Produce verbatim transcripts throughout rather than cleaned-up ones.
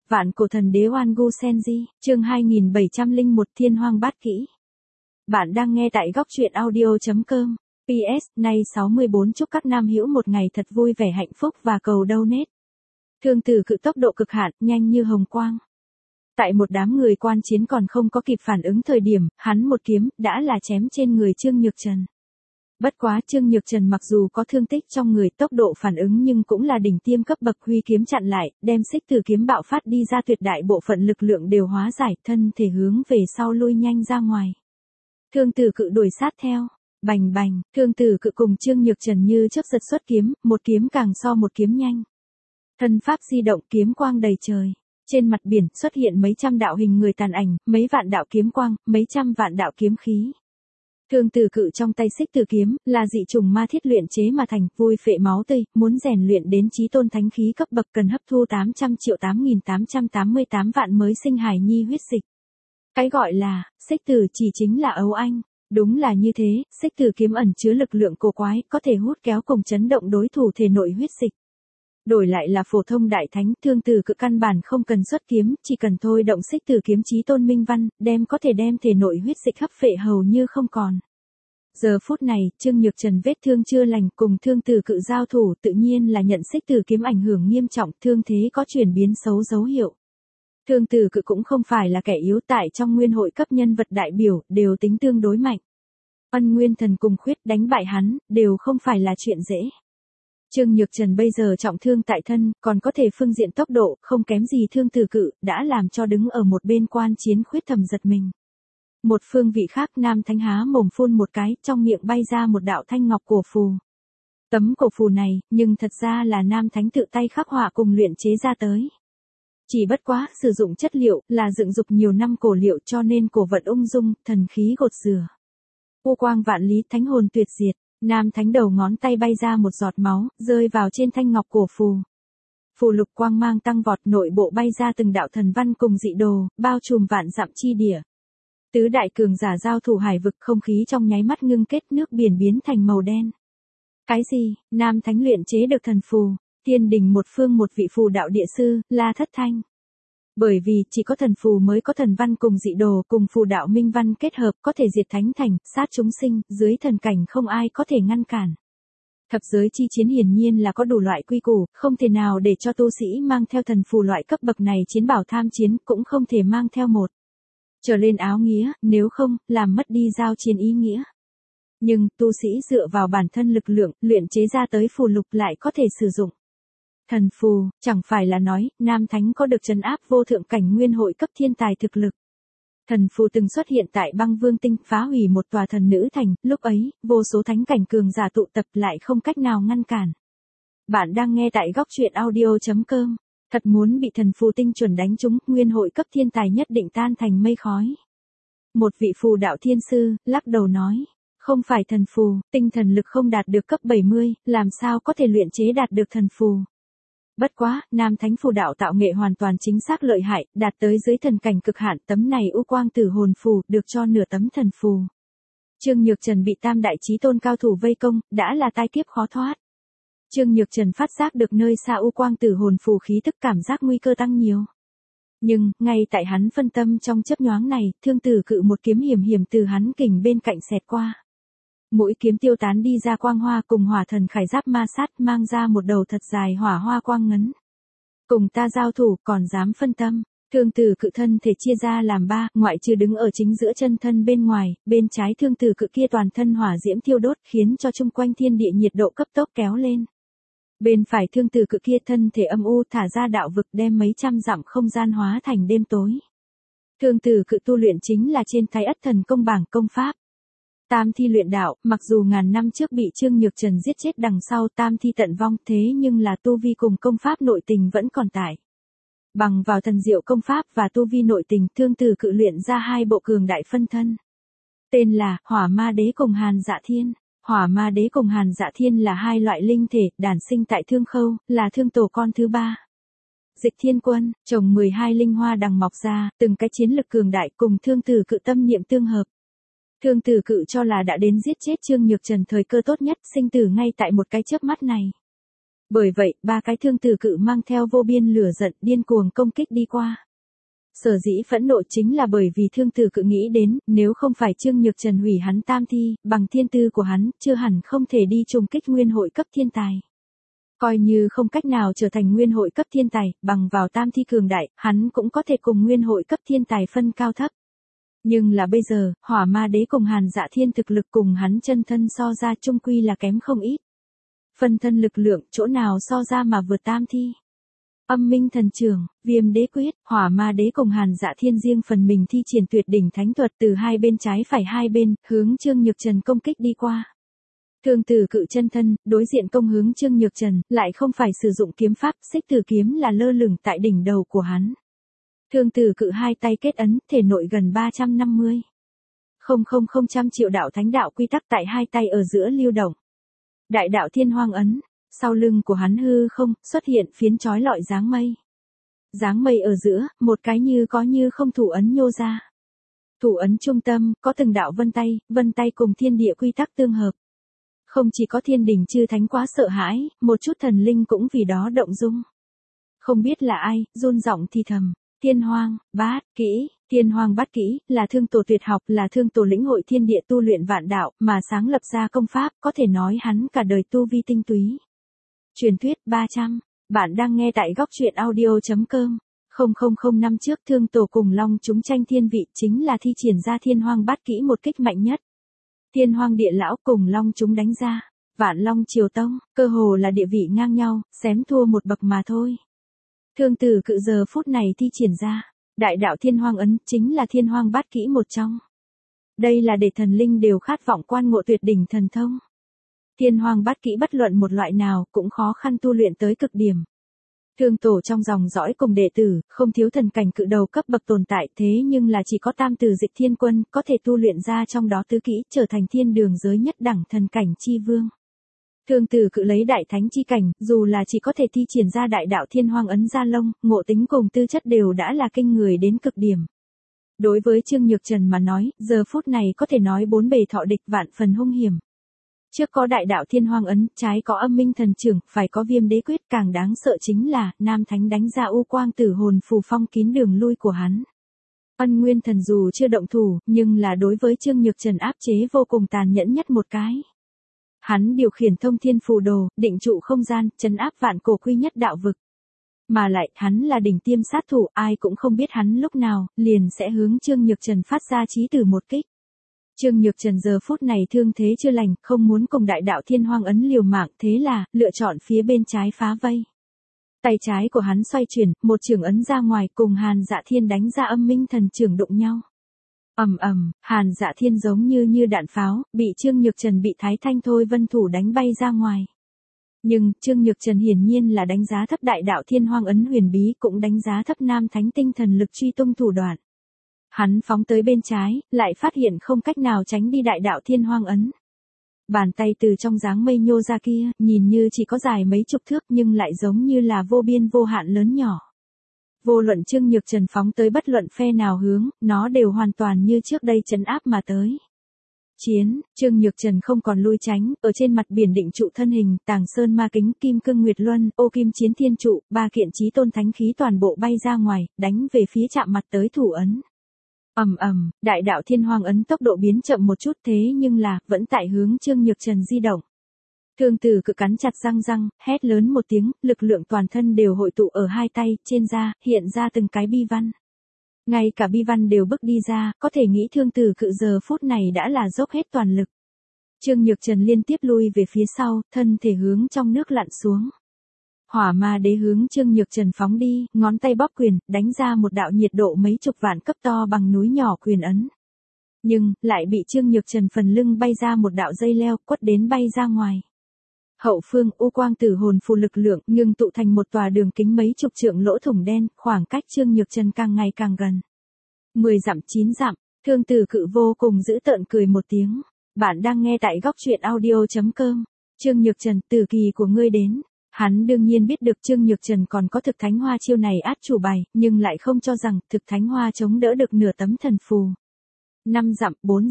Vạn cổ thần đế Oan Gu Senji, chương hai nghìn bảy trăm lẻ một Thiên Hoang Bát Kỹ. Bạn đang nghe tại góc truyện audio chấm com. pê ét, nay sáu mươi bốn chúc các nam hữu một ngày thật vui vẻ hạnh phúc và cầu donate. Thương Tử Cự tốc độ cực hạn, nhanh như hồng quang. Tại một đám người quan chiến còn không có kịp phản ứng thời điểm, hắn một kiếm, đã là chém trên người Trương Nhược Trần. Bất quá Trương Nhược Trần mặc dù có thương tích trong người, tốc độ phản ứng nhưng cũng là đỉnh tiêm cấp bậc, huy kiếm chặn lại, đem xích tử kiếm bạo phát đi ra, tuyệt đại bộ phận lực lượng đều hóa giải, thân thể hướng về sau lui nhanh ra ngoài. Thương Tử Cự đuổi sát theo, bành bành, Thương Tử Cự cùng Trương Nhược Trần như chớp giật xuất kiếm, một kiếm càng so một kiếm nhanh. Thân pháp di động, kiếm quang đầy trời. Trên mặt biển xuất hiện mấy trăm đạo hình người tàn ảnh, mấy vạn đạo kiếm quang, mấy trăm vạn đạo kiếm khí. Thương Tử Cự trong tay xích tử kiếm, là dị trùng ma thiết luyện chế mà thành, vui phệ máu tươi, muốn rèn luyện đến chí tôn thánh khí cấp bậc cần hấp thu tám trăm triệu tám nghìn tám trăm tám mươi tám vạn mới sinh hài nhi huyết dịch. Cái gọi là, xích tử chỉ chính là ấu anh. Đúng là như thế, xích tử kiếm ẩn chứa lực lượng cổ quái, có thể hút kéo cùng chấn động đối thủ thể nội huyết dịch. Đổi lại là phổ thông đại thánh, Thương Tử Cự căn bản không cần xuất kiếm, chỉ cần thôi động xích tử kiếm chí tôn minh văn, đem có thể đem thể nội huyết dịch hấp phệ hầu như không còn. Giờ phút này, Trương Nhược Trần vết thương chưa lành, cùng Thương Tử Cự giao thủ, tự nhiên là nhận xích tử kiếm ảnh hưởng nghiêm trọng, thương thế có chuyển biến xấu dấu hiệu. Thương Tử Cự cũng không phải là kẻ yếu, tại trong nguyên hội cấp nhân vật đại biểu, đều tính tương đối mạnh. Ân Nguyên Thần cùng Khuyết đánh bại hắn, đều không phải là chuyện dễ. Trương Nhược Trần bây giờ trọng thương tại thân, còn có thể phương diện tốc độ, không kém gì Thương Tử Cự, đã làm cho đứng ở một bên quan chiến Khuyết thầm giật mình. Một phương vị khác, Nam Thánh há mồm phun một cái, trong miệng bay ra một đạo thanh ngọc cổ phù. Tấm cổ phù này, nhưng thật ra là Nam Thánh tự tay khắc họa cùng luyện chế ra tới. Chỉ bất quá, sử dụng chất liệu, là dựng dục nhiều năm cổ liệu, cho nên cổ vật ung dung, thần khí gột rửa. U quang vạn lý, thánh hồn tuyệt diệt. Nam Thánh đầu ngón tay bay ra một giọt máu, rơi vào trên thanh ngọc cổ phù. Phù lục quang mang tăng vọt, nội bộ bay ra từng đạo thần văn cùng dị đồ, bao trùm vạn dặm chi địa. Tứ đại cường giả giao thủ hải vực, không khí trong nháy mắt ngưng kết, nước biển biến thành màu đen. Cái gì? Nam Thánh luyện chế được thần phù, thiên đình một phương một vị phù đạo địa sư, La Thất Thanh. Bởi vì, chỉ có thần phù mới có thần văn cùng dị đồ cùng phù đạo minh văn kết hợp, có thể diệt thánh thành, sát chúng sinh, dưới thần cảnh không ai có thể ngăn cản. Thập giới chi chiến hiển nhiên là có đủ loại quy củ, không thể nào để cho tu sĩ mang theo thần phù loại cấp bậc này chiến bảo tham chiến, cũng không thể mang theo một trở lên áo nghĩa, nếu không, làm mất đi giao chiến ý nghĩa. Nhưng, tu sĩ dựa vào bản thân lực lượng, luyện chế ra tới phù lục lại có thể sử dụng. Thần phù, chẳng phải là nói, Nam Thánh có được trấn áp vô thượng cảnh nguyên hội cấp thiên tài thực lực. Thần phù từng xuất hiện tại Băng Vương Tinh, phá hủy một tòa thần nữ thành, lúc ấy, vô số thánh cảnh cường giả tụ tập lại không cách nào ngăn cản. Bạn đang nghe tại góc truyện audio chấm com. Thật muốn bị thần phù tinh chuẩn đánh trúng, nguyên hội cấp thiên tài nhất định tan thành mây khói. Một vị phù đạo thiên sư, lắc đầu nói. Không phải thần phù, tinh thần lực không đạt được cấp bảy mươi, làm sao có thể luyện chế đạt được thần phù. Bất quá, Nam Thánh phù đạo tạo nghệ hoàn toàn chính xác lợi hại, đạt tới dưới thần cảnh cực hạn, tấm này u quang tử hồn phù, được cho nửa tấm thần phù. Trương Nhược Trần bị tam đại chí tôn cao thủ vây công, đã là tai kiếp khó thoát. Trương Nhược Trần phát giác được nơi xa u quang tử hồn phù khí tức, cảm giác nguy cơ tăng nhiều. Nhưng, ngay tại hắn phân tâm trong chớp nhoáng này, Thương Tử Cự một kiếm hiểm hiểm từ hắn kình bên cạnh xẹt qua. Mũi kiếm tiêu tán đi ra quang hoa cùng hỏa thần khải giáp ma sát, mang ra một đầu thật dài hỏa hoa quang ngấn. Cùng ta giao thủ, còn dám phân tâm. Thương Tử Cự thân thể chia ra làm ba, ngoại trừ đứng ở chính giữa chân thân bên ngoài, bên trái Thương Tử Cự kia toàn thân hỏa diễm thiêu đốt, khiến cho chung quanh thiên địa nhiệt độ cấp tốc kéo lên. Bên phải Thương Tử Cự kia thân thể âm u thả ra đạo vực, đem mấy trăm dặm không gian hóa thành đêm tối. Thương Tử Cự tu luyện chính là trên Thái Ất Thần Công bảng công pháp. Tam thi luyện đạo, mặc dù ngàn năm trước bị Trương Nhược Trần giết chết đằng sau tam thi tận vong, thế nhưng là tu vi cùng công pháp nội tình vẫn còn tại. Bằng vào thần diệu công pháp và tu vi nội tình, Thương Tử Cự luyện ra hai bộ cường đại phân thân. Tên là Hỏa Ma Đế cùng Hàn Dạ Thiên. Hỏa Ma Đế cùng Hàn Dạ Thiên là hai loại linh thể, đản sinh tại Thương Khâu, là thương tổ con thứ ba. Dịch Thiên Quân, trồng mười hai linh hoa đằng mọc ra, từng cái chiến lực cường đại cùng Thương Tử Cự tâm niệm tương hợp. Thương Tử Cự cho là đã đến giết chết Trương Nhược Trần thời cơ tốt nhất, sinh tử ngay tại một cái chớp mắt này. Bởi vậy, ba cái thương tử cự mang theo vô biên lửa giận điên cuồng công kích đi qua. Sở dĩ phẫn nộ chính là bởi vì thương tử cự nghĩ đến, nếu không phải Trương Nhược Trần hủy hắn tam thi, bằng thiên tư của hắn, chưa hẳn không thể đi trùng kích nguyên hội cấp thiên tài. Coi như không cách nào trở thành nguyên hội cấp thiên tài, bằng vào tam thi cường đại, hắn cũng có thể cùng nguyên hội cấp thiên tài phân cao thấp. Nhưng là bây giờ, Hỏa Ma Đế cùng Hàn Dạ Thiên thực lực cùng hắn chân thân so ra chung quy là kém không ít. Phân thân lực lượng, chỗ nào so ra mà vượt tam thi. Âm Minh Thần Trường, Viêm Đế Quyết, Hỏa Ma Đế cùng Hàn Dạ Thiên riêng phần mình thi triển tuyệt đỉnh thánh thuật từ hai bên trái phải hai bên, hướng Trương Nhược Trần công kích đi qua. Thương tử cự chân thân, đối diện công hướng Trương Nhược Trần, lại không phải sử dụng kiếm pháp, xích tử kiếm là lơ lửng tại đỉnh đầu của hắn. Thương tử cự hai tay kết ấn, thể nội gần ba trăm năm mươi. Không không không trăm triệu đạo thánh đạo quy tắc tại hai tay ở giữa lưu động. Đại đạo thiên hoang ấn, sau lưng của hắn hư không, xuất hiện phiến chói lọi dáng mây. Dáng mây ở giữa, một cái như có như không thủ ấn nhô ra. Thủ ấn trung tâm, có từng đạo vân tay, vân tay cùng thiên địa quy tắc tương hợp. Không chỉ có thiên đình chư thánh quá sợ hãi, một chút thần linh cũng vì đó động dung. Không biết là ai, run giọng thì thầm, thiên hoang, bát, kỹ, thiên hoang bát kỹ, là thương tổ tuyệt học, là thương tổ lĩnh hội thiên địa tu luyện vạn đạo, mà sáng lập ra công pháp, có thể nói hắn cả đời tu vi tinh túy. Truyền thuyết ba trăm, bạn đang nghe tại góc truyện audio chấm com. Không không không năm trước thương tổ cùng long chúng tranh thiên vị chính là thi triển ra thiên hoang bát kỹ một kích mạnh nhất. Thiên hoang địa lão cùng long chúng đánh ra, vạn long triều tông, cơ hồ là địa vị ngang nhau, xém thua một bậc mà thôi. Thương tử cự giờ phút này thi triển ra, đại đạo thiên hoang ấn chính là thiên hoang bát kỹ một trong. Đây là để thần linh đều khát vọng quan ngộ tuyệt đỉnh thần thông. Thiên hoang bát kỹ bất luận một loại nào cũng khó khăn tu luyện tới cực điểm. Thương tổ trong dòng dõi cùng đệ tử, không thiếu thần cảnh cự đầu cấp bậc tồn tại thế nhưng là chỉ có tam tử dịch thiên quân có thể tu luyện ra trong đó tứ kỹ trở thành thiên đường giới nhất đẳng thần cảnh chi vương. Thương tử cự lấy đại thánh chi cảnh, dù là chỉ có thể thi triển ra đại đạo thiên hoang ấn gia lông, ngộ tính cùng tư chất đều đã là kinh người đến cực điểm. Đối với Trương Nhược Trần mà nói, giờ phút này có thể nói bốn bề thọ địch vạn phần hung hiểm. Trước có đại đạo thiên hoang ấn, trái có âm minh thần trưởng, phải có viêm đế quyết, càng đáng sợ chính là, nam thánh đánh ra u quang tử hồn phù phong kín đường lui của hắn. Ân nguyên thần dù chưa động thủ, nhưng là đối với Trương Nhược Trần áp chế vô cùng tàn nhẫn nhất một cái. Hắn điều khiển thông thiên phù đồ, định trụ không gian, trấn áp vạn cổ quy nhất đạo vực. Mà lại, hắn là đỉnh tiêm sát thủ, ai cũng không biết hắn lúc nào, liền sẽ hướng Trương Nhược Trần phát ra chí tử một kích. Trương Nhược Trần giờ phút này thương thế chưa lành, không muốn cùng đại đạo thiên hoang ấn liều mạng, thế là, lựa chọn phía bên trái phá vây. Tay trái của hắn xoay chuyển, một trường ấn ra ngoài cùng Hàn Dạ Thiên đánh ra âm minh thần trường đụng nhau. Ầm ầm, Hàn Dạ Thiên giống như như đạn pháo, bị Trương Nhược Trần bị Thái Thanh Thôi Vân thủ đánh bay ra ngoài. Nhưng, Trương Nhược Trần hiển nhiên là đánh giá thấp đại đạo thiên hoang ấn huyền bí, cũng đánh giá thấp nam thánh tinh thần lực truy tung thủ đoạn. Hắn phóng tới bên trái, lại phát hiện không cách nào tránh đi đại đạo thiên hoang ấn. Bàn tay từ trong dáng mây nhô ra kia, nhìn như chỉ có dài mấy chục thước nhưng lại giống như là vô biên vô hạn lớn nhỏ. Vô luận Trương Nhược Trần phóng tới bất luận phe nào hướng, nó đều hoàn toàn như trước đây trấn áp mà tới. Chiến, Trương Nhược Trần không còn lui tránh, ở trên mặt biển định trụ thân hình, Tàng Sơn Ma Kính, Kim Cương Nguyệt Luân, Ô Kim Chiến Thiên Trụ, ba kiện chí tôn thánh khí toàn bộ bay ra ngoài, đánh về phía chạm mặt tới thủ ấn. Ầm ầm, đại đạo thiên hoang ấn tốc độ biến chậm một chút thế nhưng là, vẫn tại hướng Trương Nhược Trần di động. Thương tử cự cắn chặt răng răng, hét lớn một tiếng, lực lượng toàn thân đều hội tụ ở hai tay, trên da, hiện ra từng cái bi văn. Ngay cả bi văn đều bước đi ra, có thể nghĩ thương tử cự giờ phút này đã là dốc hết toàn lực. Trương Nhược Trần liên tiếp lui về phía sau, thân thể hướng trong nước lặn xuống. Hỏa Ma Đế hướng Trương Nhược Trần phóng đi, ngón tay bóp quyền, đánh ra một đạo nhiệt độ mấy chục vạn cấp to bằng núi nhỏ quyền ấn. Nhưng, lại bị Trương Nhược Trần phần lưng bay ra một đạo dây leo, quất đến bay ra ngoài. Hậu phương, u quang tử hồn phù lực lượng, ngưng tụ thành một tòa đường kính mấy chục trượng lỗ thủng đen, khoảng cách Trương Nhược Trần càng ngày càng gần. Mười dặm chín dặm, thương tử cự vô cùng dữ tợn cười một tiếng. Bạn đang nghe tại góc truyện audio chấm com. Trương Nhược Trần, tử kỳ của ngươi đến. Hắn đương nhiên biết được Trương Nhược Trần còn có thực thánh hoa chiêu này át chủ bài, nhưng lại không cho rằng thực thánh hoa chống đỡ được nửa tấm thần phù. Năm dặm, bốn dặm,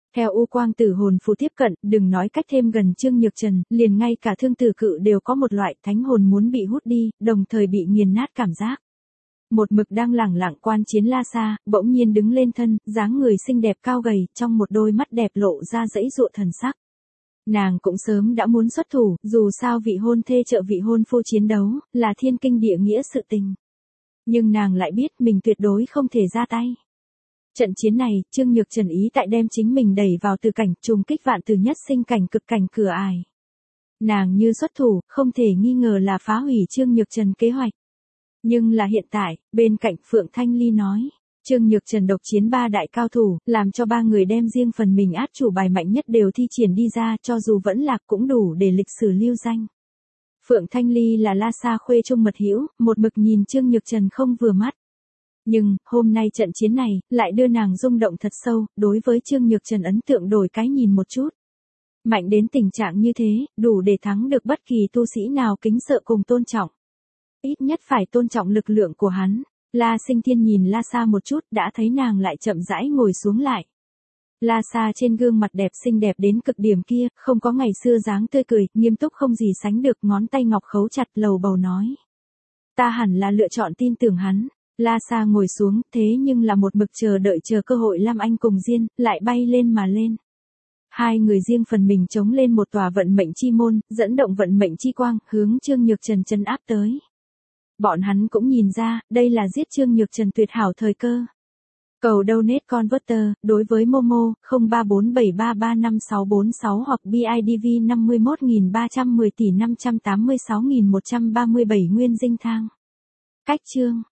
Theo U Quang Tử hồn phù tiếp cận, đừng nói cách thêm gần Trương Nhược Trần, liền ngay cả Thương Tử Cự đều có một loại thánh hồn muốn bị hút đi, đồng thời bị nghiền nát cảm giác. Một mực đang lẳng lặng quan chiến La Sa, bỗng nhiên đứng lên thân, dáng người xinh đẹp cao gầy, trong một đôi mắt đẹp lộ ra dãy dụa thần sắc. Nàng cũng sớm đã muốn xuất thủ, dù sao vị hôn thê trợ vị hôn phu chiến đấu, là thiên kinh địa nghĩa sự tình. Nhưng nàng lại biết mình tuyệt đối không thể ra tay. Trận chiến này, Trương Nhược Trần ý tại đem chính mình đẩy vào từ cảnh trùng kích vạn từ nhất sinh cảnh cực cảnh cửa ải. Nàng như xuất thủ, không thể nghi ngờ là phá hủy Trương Nhược Trần kế hoạch. Nhưng là hiện tại, bên cạnh Phượng Thanh Ly nói, Trương Nhược Trần độc chiến ba đại cao thủ, làm cho ba người đem riêng phần mình át chủ bài mạnh nhất đều thi triển đi ra, cho dù vẫn lạc cũng đủ để lịch sử lưu danh. Phượng Thanh Ly là La Sa khuê trung mật hữu, một mực nhìn Trương Nhược Trần không vừa mắt. Nhưng, hôm nay trận chiến này, lại đưa nàng rung động thật sâu, đối với Trương Nhược Trần ấn tượng đổi cái nhìn một chút. Mạnh đến tình trạng như thế, đủ để thắng được bất kỳ tu sĩ nào kính sợ cùng tôn trọng. Ít nhất phải tôn trọng lực lượng của hắn. La Sinh Thiên nhìn La Sa một chút, đã thấy nàng lại chậm rãi ngồi xuống lại. La Sa trên gương mặt đẹp xinh đẹp đến cực điểm kia, không có ngày xưa dáng tươi cười, nghiêm túc không gì sánh được, ngón tay ngọc khấu chặt lầu bầu nói. Ta hẳn là lựa chọn tin tưởng hắn. La Sa ngồi xuống, thế nhưng là một mực chờ đợi chờ cơ hội Lam Anh cùng Diên, lại bay lên mà lên. Hai người riêng phần mình chống lên một tòa vận mệnh chi môn, dẫn động vận mệnh chi quang, hướng Trương Nhược Trần trấn áp tới. Bọn hắn cũng nhìn ra, đây là giết Trương Nhược Trần tuyệt hảo thời cơ. Cầu donate converter, đối với Momo, không ba bốn bảy ba ba năm sáu bốn sáu hoặc bê i đê vê năm mươi mốt nghìn ba trăm mười tỷ năm trăm tám mươi sáu nghìn một trăm ba mươi bảy nguyên dinh thang. Cách chương